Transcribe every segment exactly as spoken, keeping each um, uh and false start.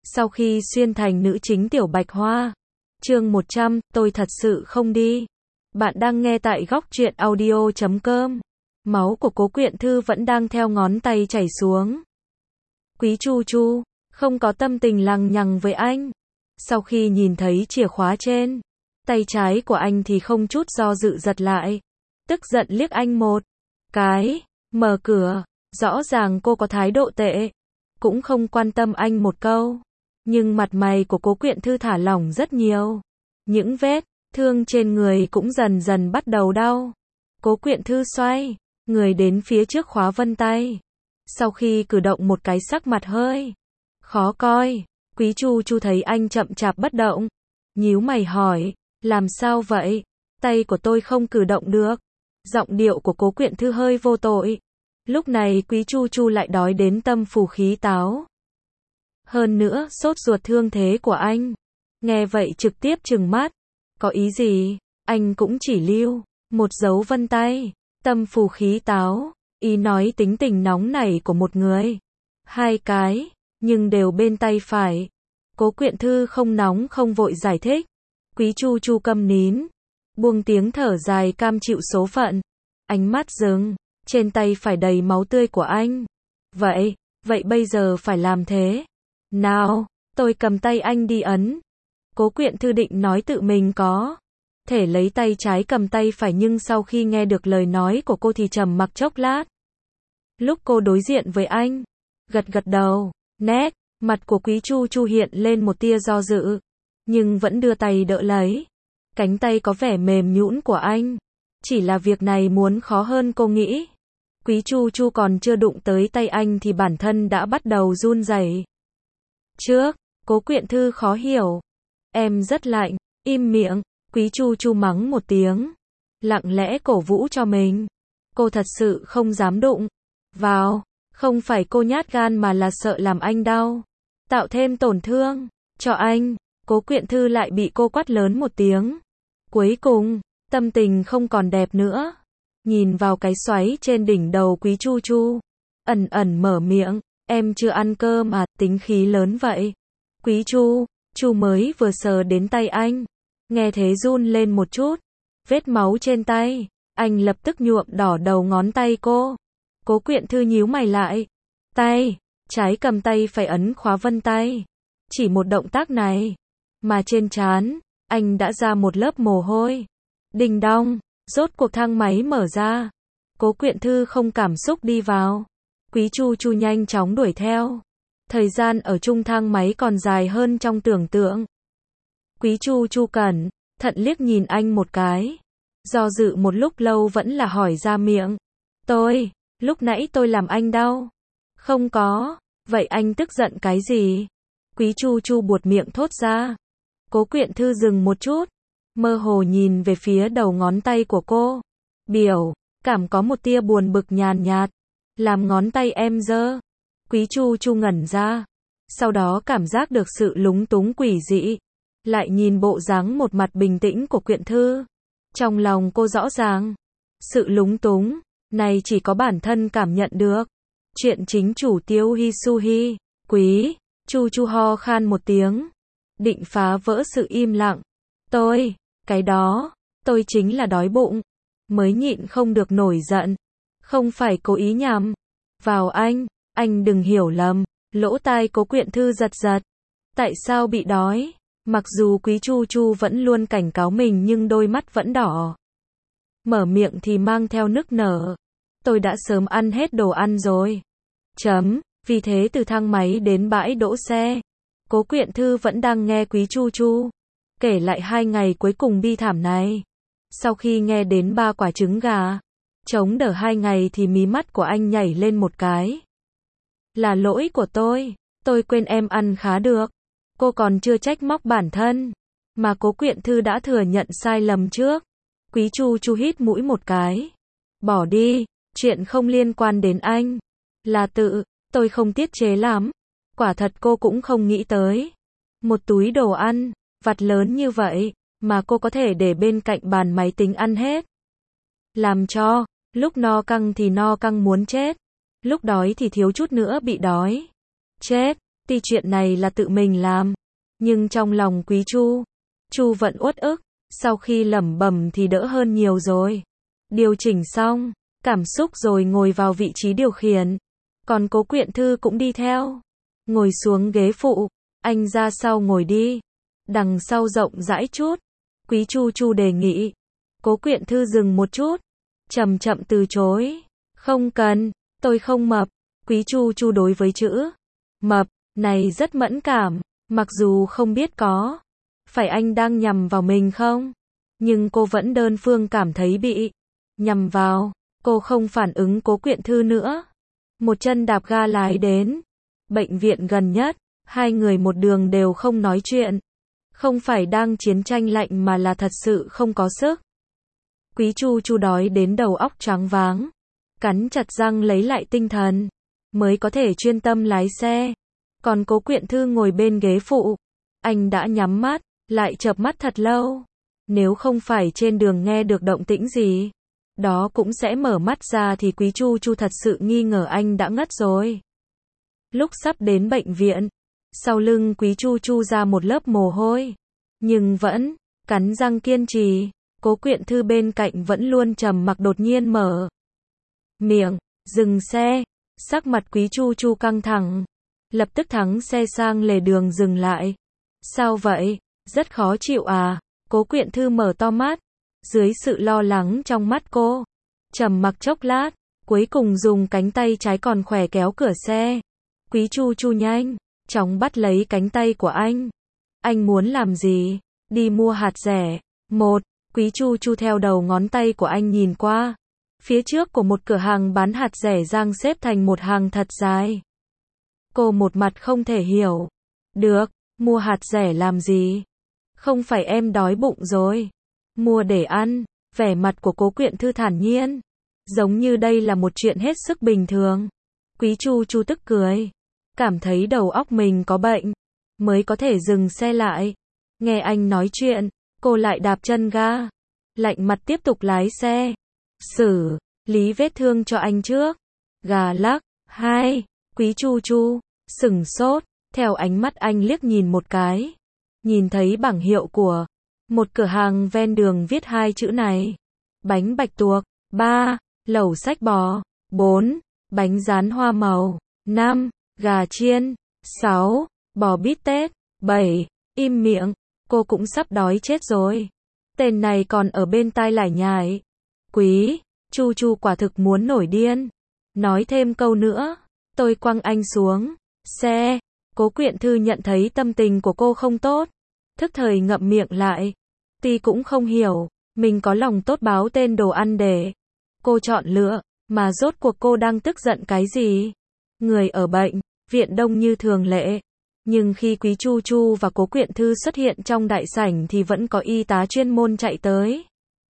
Sau khi xuyên thành nữ chính Tiểu Bạch Hoa. Chương một trăm, tôi thật sự không đi. Bạn đang nghe tại góc truyện audio chấm com. Máu của Cố Quyện Thư vẫn đang theo ngón tay chảy xuống. Quý Chu Chu không có tâm tình lằng nhằng với anh. Sau khi nhìn thấy chìa khóa trên tay trái của anh thì không chút do dự giật lại. Tức giận liếc anh một cái, mở cửa. Rõ ràng cô có thái độ tệ, cũng không quan tâm anh một câu. Nhưng mặt mày của Cố Quyện Thư thả lỏng rất nhiều. Những vết thương trên người cũng dần dần bắt đầu đau. Cố Quyện Thư xoay người đến phía trước khóa vân tay. Sau khi cử động một cái sắc mặt hơi khó coi. Quý Chu Chu thấy anh chậm chạp bất động, nhíu mày hỏi, làm sao vậy? Tay của tôi không cử động được. Giọng điệu của Cố Quyện Thư hơi vô tội. Lúc này Quý Chu Chu lại đói đến tâm phù khí táo. Hơn nữa sốt ruột thương thế của anh. Nghe vậy trực tiếp trừng mắt. Có ý gì? Anh cũng chỉ lưu một dấu vân tay. Tâm phù khí táo. Ý nói tính tình nóng nảy của một người. Hai cái, nhưng đều bên tay phải. Cố Quyện Thư không nóng không vội giải thích. Quý Chu Chu câm nín, buông tiếng thở dài cam chịu số phận. Ánh mắt dừng trên tay phải đầy máu tươi của anh. Vậy, vậy bây giờ phải làm thế nào? Tôi cầm tay anh đi ấn. Cố Quyện Thư định nói tự mình có thể lấy tay trái cầm tay phải, nhưng sau khi nghe được lời nói của cô thì trầm mặc chốc lát. Lúc cô đối diện với anh, gật gật đầu, nét mặt của Quý Chu Chu hiện lên một tia do dự, nhưng vẫn đưa tay đỡ lấy cánh tay có vẻ mềm nhũn của anh. Chỉ là việc này muốn khó hơn cô nghĩ. Quý Chu Chu còn chưa đụng tới tay anh thì bản thân đã bắt đầu run rẩy. Trước, Cố Quyện Thư khó hiểu. Em rất lạnh, im miệng. Quý Chu Chu mắng một tiếng, lặng lẽ cổ vũ cho mình. Cô thật sự không dám đụng vào. Không phải cô nhát gan mà là sợ làm anh đau, tạo thêm tổn thương cho anh. Cố Quyện Thư lại bị cô quát lớn một tiếng. Cuối cùng, tâm tình không còn đẹp nữa. Nhìn vào cái xoáy trên đỉnh đầu Quý Chu Chu, ẩn ẩn mở miệng, em chưa ăn cơm à, tính khí lớn vậy. Quý Chu Chu mới vừa sờ đến tay anh, nghe thế run lên một chút. Vết máu trên tay, anh lập tức nhuộm đỏ đầu ngón tay cô. Cố Quyện Thư nhíu mày lại, tay trái cầm tay phải ấn khóa vân tay. Chỉ một động tác này mà trên trán anh đã ra một lớp mồ hôi. Đinh đong, rốt cuộc thang máy mở ra. Cố Quyện Thư không cảm xúc đi vào. Quý Chu Chu nhanh chóng đuổi theo. Thời gian ở chung thang máy còn dài hơn trong tưởng tượng. Quý Chu Chu cẩn thận liếc nhìn anh một cái, do dự một lúc lâu vẫn là hỏi ra miệng. Tôi, lúc nãy tôi làm anh đau? Không có. Vậy anh tức giận cái gì? Quý Chu Chu buột miệng thốt ra. Cố Quyện Thư dừng một chút, mơ hồ nhìn về phía đầu ngón tay của cô. Biểu cảm có một tia buồn bực nhàn nhạt. Làm ngón tay em dơ. Quý Chu Chu ngẩn ra, sau đó cảm giác được sự lúng túng quỷ dị. Lại nhìn bộ dáng một mặt bình tĩnh của Quyện Thư. Trong lòng cô rõ ràng, sự lúng túng này chỉ có bản thân cảm nhận được. Chuyện chính chủ Tiêu Hi Su Hi. Quý Chu Chu ho khan một tiếng, định phá vỡ sự im lặng. Tôi, cái đó, tôi chính là đói bụng, mới nhịn không được nổi giận. Không phải cố ý nhằm vào anh, anh đừng hiểu lầm. Lỗ tai Cố Quyện Thư giật giật. Tại sao bị đói? Mặc dù Quý Chu Chu vẫn luôn cảnh cáo mình nhưng đôi mắt vẫn đỏ. Mở miệng thì mang theo nức nở. Tôi đã sớm ăn hết đồ ăn rồi. Chấm, vì thế từ thang máy đến bãi đỗ xe, Cố Quyện Thư vẫn đang nghe Quý Chu Chu kể lại hai ngày cuối cùng bi thảm này. Sau khi nghe đến ba quả trứng gà chống đỡ hai ngày thì mí mắt của anh nhảy lên một cái. Là lỗi của tôi, tôi quên em ăn khá được. Cô còn chưa trách móc bản thân, mà Cố Quyện Thư đã thừa nhận sai lầm trước. Quý Chu Chu hít mũi một cái. Bỏ đi, chuyện không liên quan đến anh. Là tự, tôi không tiết chế lắm. Quả thật cô cũng không nghĩ tới. Một túi đồ ăn vặt lớn như vậy, mà cô có thể để bên cạnh bàn máy tính ăn hết. Làm cho, lúc no căng thì no căng muốn chết. Lúc đói thì thiếu chút nữa bị đói chết. Tuy chuyện này là tự mình làm, nhưng trong lòng Quý Chu, Chu vẫn uất ức, sau khi lẩm bẩm thì đỡ hơn nhiều rồi. Điều chỉnh xong, cảm xúc rồi ngồi vào vị trí điều khiển. Còn Cố Quyện Thư cũng đi theo. Ngồi xuống ghế phụ, anh ra sau ngồi đi. Đằng sau rộng rãi chút. Quý Chu Chu đề nghị. Cố Quyện Thư dừng một chút, chậm chậm từ chối. Không cần, tôi không mập. Quý Chu Chu đối với chữ mập này rất mẫn cảm, mặc dù không biết có phải anh đang nhằm vào mình không, nhưng cô vẫn đơn phương cảm thấy bị nhằm vào. Cô không phản ứng Cố Quyện Thư nữa. Một chân đạp ga lái đến bệnh viện gần nhất, hai người một đường đều không nói chuyện. Không phải đang chiến tranh lạnh mà là thật sự không có sức. Quý Chu Chu đói đến đầu óc choáng váng, cắn chặt răng lấy lại tinh thần, mới có thể chuyên tâm lái xe. Còn Cố Quyện Thư ngồi bên ghế phụ, anh đã nhắm mắt, lại chợp mắt thật lâu. Nếu không phải trên đường nghe được động tĩnh gì, đó cũng sẽ mở mắt ra thì Quý Chu Chu thật sự nghi ngờ anh đã ngất rồi. Lúc sắp đến bệnh viện, sau lưng Quý Chu Chu ra một lớp mồ hôi, nhưng vẫn cắn răng kiên trì. Cố Quyện Thư bên cạnh vẫn luôn trầm mặc đột nhiên mở miệng, dừng xe. Sắc mặt Quý Chu Chu căng thẳng, lập tức thắng xe sang lề đường dừng lại. Sao vậy? Rất khó chịu à? Cố Quyện Thư mở to mắt, dưới sự lo lắng trong mắt cô, trầm mặc chốc lát, cuối cùng dùng cánh tay trái còn khỏe kéo cửa xe. Quý Chu Chu nhanh chóng bắt lấy cánh tay của anh. Anh muốn làm gì? Đi mua hạt rẻ. Một, Quý Chu Chu theo đầu ngón tay của anh nhìn qua. Phía trước của một cửa hàng bán hạt rẻ dang xếp thành một hàng thật dài. Cô một mặt không thể hiểu. Được, mua hạt rẻ làm gì? Không phải em đói bụng rồi. Mua để ăn. Vẻ mặt của Cố Quyện Thư thản nhiên, giống như đây là một chuyện hết sức bình thường. Quý Chu Chu tức cười, cảm thấy đầu óc mình có bệnh, mới có thể dừng xe lại. Nghe anh nói chuyện, cô lại đạp chân ga, lạnh mặt tiếp tục lái xe. Xử lý vết thương cho anh trước. Gà lắc. Hai. Quý Chu Chu sửng sốt, theo ánh mắt anh liếc nhìn một cái, nhìn thấy bảng hiệu của một cửa hàng ven đường viết hai chữ này. Bánh bạch tuộc. Ba. Lẩu sách bò. Bốn. Bánh rán hoa màu. Năm. Gà chiên. Sáu. Bò bít tết. Bảy. Im miệng, cô cũng sắp đói chết rồi. Tên này còn ở bên tai lải nhải. Quý Chu Chu quả thực muốn nổi điên. Nói thêm câu nữa, tôi quăng anh xuống xe. Cố Quyện Thư nhận thấy tâm tình của cô không tốt, thức thời ngậm miệng lại. Tuy cũng không hiểu, mình có lòng tốt báo tên đồ ăn để cô chọn lựa, mà rốt cuộc cô đang tức giận cái gì? Người ở bệnh viện đông như thường lệ, nhưng khi Quý Chu Chu và Cố Quyện Thư xuất hiện trong đại sảnh thì vẫn có y tá chuyên môn chạy tới.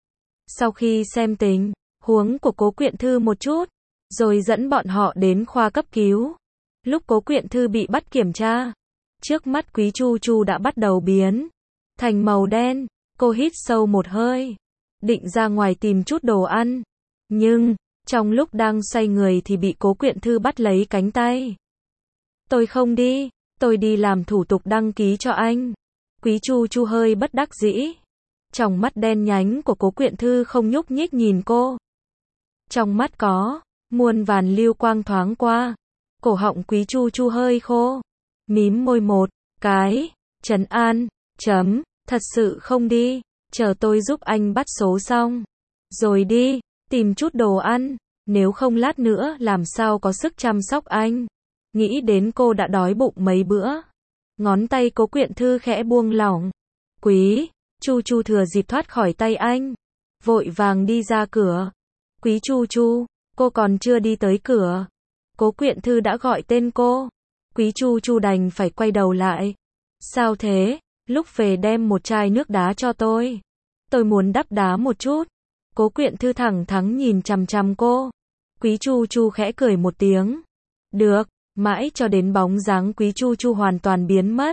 Sau khi xem tình huống của Cố Quyện Thư một chút, rồi dẫn bọn họ đến khoa cấp cứu. Lúc Cố Quyện Thư bị bắt kiểm tra, trước mắt Quý Chu Chu đã bắt đầu biến thành màu đen. Cô hít sâu một hơi, định ra ngoài tìm chút đồ ăn, nhưng trong lúc đang xoay người thì bị Cố Quyện Thư bắt lấy cánh tay. Tôi không đi, tôi đi làm thủ tục đăng ký cho anh. Quý Chu Chu hơi bất đắc dĩ. Trong mắt đen nhánh của Cố Quyện Thư không nhúc nhích nhìn cô. Trong mắt có muôn vàn lưu quang thoáng qua. Cổ họng Quý Chu Chu hơi khô, mím môi một cái, trấn an, chấm, thật sự không đi, chờ tôi giúp anh bắt số xong, rồi đi, tìm chút đồ ăn, nếu không lát nữa làm sao có sức chăm sóc anh. Nghĩ đến cô đã đói bụng mấy bữa, ngón tay Cố Quyện Thư khẽ buông lỏng. Quý Chu Chu thừa dịp thoát khỏi tay anh, vội vàng đi ra cửa. Quý Chu Chu, cô còn chưa đi tới cửa, Cố Quyện Thư đã gọi tên cô. Quý Chu Chu đành phải quay đầu lại. Sao thế? Lúc về đem một chai nước đá cho tôi. Tôi muốn đắp đá một chút. Cố Quyện Thư thẳng thắn nhìn chằm chằm cô. Quý Chu Chu khẽ cười một tiếng. Được, mãi cho đến bóng dáng Quý Chu Chu hoàn toàn biến mất.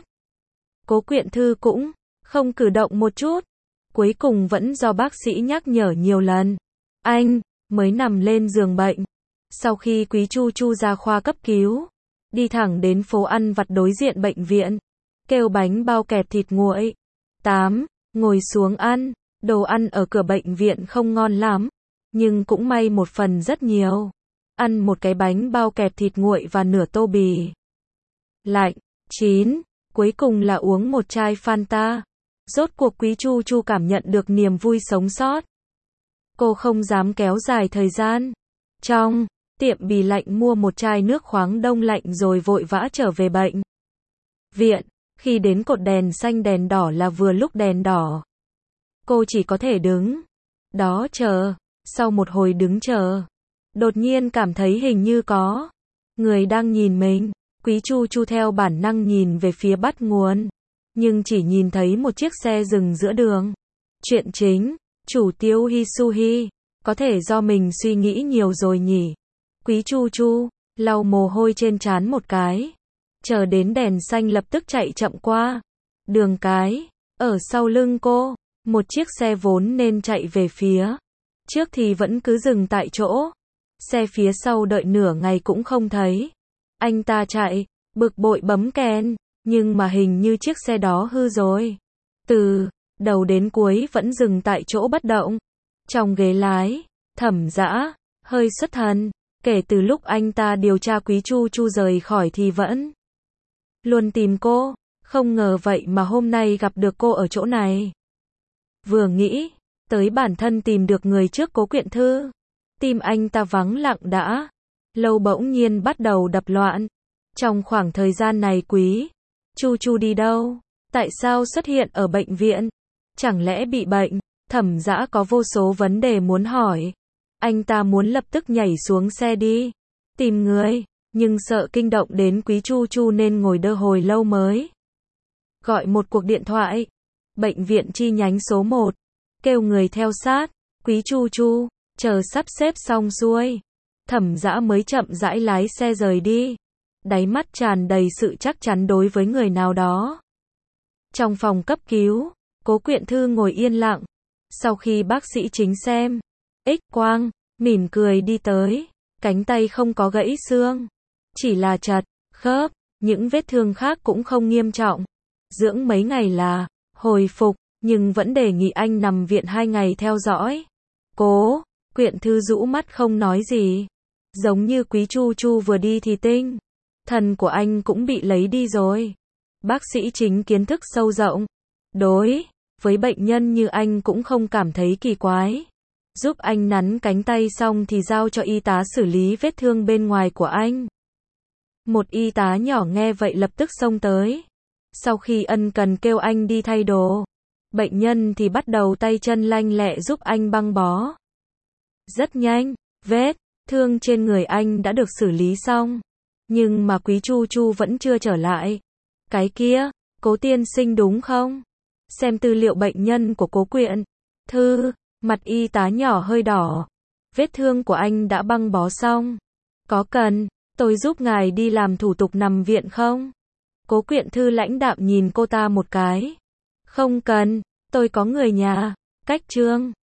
Cố Quyện Thư cũng không cử động một chút. Cuối cùng vẫn do bác sĩ nhắc nhở nhiều lần, anh mới nằm lên giường bệnh. Sau khi Quý Chu Chu ra khoa cấp cứu, đi thẳng đến phố ăn vặt đối diện bệnh viện, kêu bánh bao kẹp thịt nguội. tám. Ngồi xuống ăn, đồ ăn ở cửa bệnh viện không ngon lắm, nhưng cũng may một phần rất nhiều. Ăn một cái bánh bao kẹp thịt nguội và nửa tô bì lạnh. chín. Cuối cùng là uống một chai Fanta. Rốt cuộc Quý Chu Chu cảm nhận được niềm vui sống sót. Cô không dám kéo dài thời gian. Trong tiệm bì lạnh mua một chai nước khoáng đông lạnh rồi vội vã trở về bệnh viện. Khi đến cột đèn xanh đèn đỏ là vừa lúc đèn đỏ. Cô chỉ có thể đứng đó chờ. Sau một hồi đứng chờ, đột nhiên cảm thấy hình như có người đang nhìn mình. Quý Chu Chu theo bản năng nhìn về phía bắt nguồn, nhưng chỉ nhìn thấy một chiếc xe dừng giữa đường. Chuyện chính, chủ Tiêu Hisuhi, có thể do mình suy nghĩ nhiều rồi nhỉ. Quý Chu Chu lau mồ hôi trên trán một cái, chờ đến đèn xanh lập tức chạy chậm qua. Đường cái, ở sau lưng cô, một chiếc xe vốn nên chạy về phía trước thì vẫn cứ dừng tại chỗ. Xe phía sau đợi nửa ngày cũng không thấy. Anh ta chạy, bực bội bấm kèn, nhưng mà hình như chiếc xe đó hư rồi. Từ đầu đến cuối vẫn dừng tại chỗ bất động. Trong ghế lái, Thẩm Dã hơi xuất thần, kể từ lúc anh ta điều tra Quý Chu Chu rời khỏi thì vẫn luôn tìm cô, không ngờ vậy mà hôm nay gặp được cô ở chỗ này. Vừa nghĩ tới bản thân tìm được người trước Cố Quyện Thư, tim anh ta vắng lặng đã lâu bỗng nhiên bắt đầu đập loạn. Trong khoảng thời gian này Quý Chu Chu đi đâu? Tại sao xuất hiện ở bệnh viện? Chẳng lẽ bị bệnh? Thẩm Dã có vô số vấn đề muốn hỏi. Anh ta muốn lập tức nhảy xuống xe đi tìm người, nhưng sợ kinh động đến Quý Chu Chu nên ngồi đơ hồi lâu mới gọi một cuộc điện thoại. Bệnh viện chi nhánh số một, kêu người theo sát. Quý Chu Chu chờ sắp xếp xong xuôi, Thẩm Dã mới chậm rãi lái xe rời đi, đáy mắt tràn đầy sự chắc chắn đối với người nào đó. Trong phòng cấp cứu, Cố Quyện Thư ngồi yên lặng. Sau khi bác sĩ chính xem X-quang, mỉm cười đi tới. Cánh tay không có gãy xương, chỉ là chật khớp, những vết thương khác cũng không nghiêm trọng. Dưỡng mấy ngày là hồi phục, nhưng vẫn đề nghị anh nằm viện hai ngày theo dõi. Cố Quyện Thư rũ mắt không nói gì. Giống như Quý Chu Chu vừa đi thì tinh thần của anh cũng bị lấy đi rồi. Bác sĩ chính kiến thức sâu rộng, đối với bệnh nhân như anh cũng không cảm thấy kỳ quái. Giúp anh nắn cánh tay xong thì giao cho y tá xử lý vết thương bên ngoài của anh. Một y tá nhỏ nghe vậy lập tức xông tới. Sau khi ân cần kêu anh đi thay đồ, bệnh nhân thì bắt đầu tay chân lanh lẹ giúp anh băng bó. Rất nhanh, vết thương trên người anh đã được xử lý xong. Nhưng mà Quý Chu Chu vẫn chưa trở lại. Cái kia, Cố tiên sinh đúng không? Xem tư liệu bệnh nhân của Cố Quyện Thư, mặt y tá nhỏ hơi đỏ. Vết thương của anh đã băng bó xong. Có cần tôi giúp ngài đi làm thủ tục nằm viện không? Cố Quyện Thư lãnh đạm nhìn cô ta một cái. Không cần, tôi có người nhà. Cách chương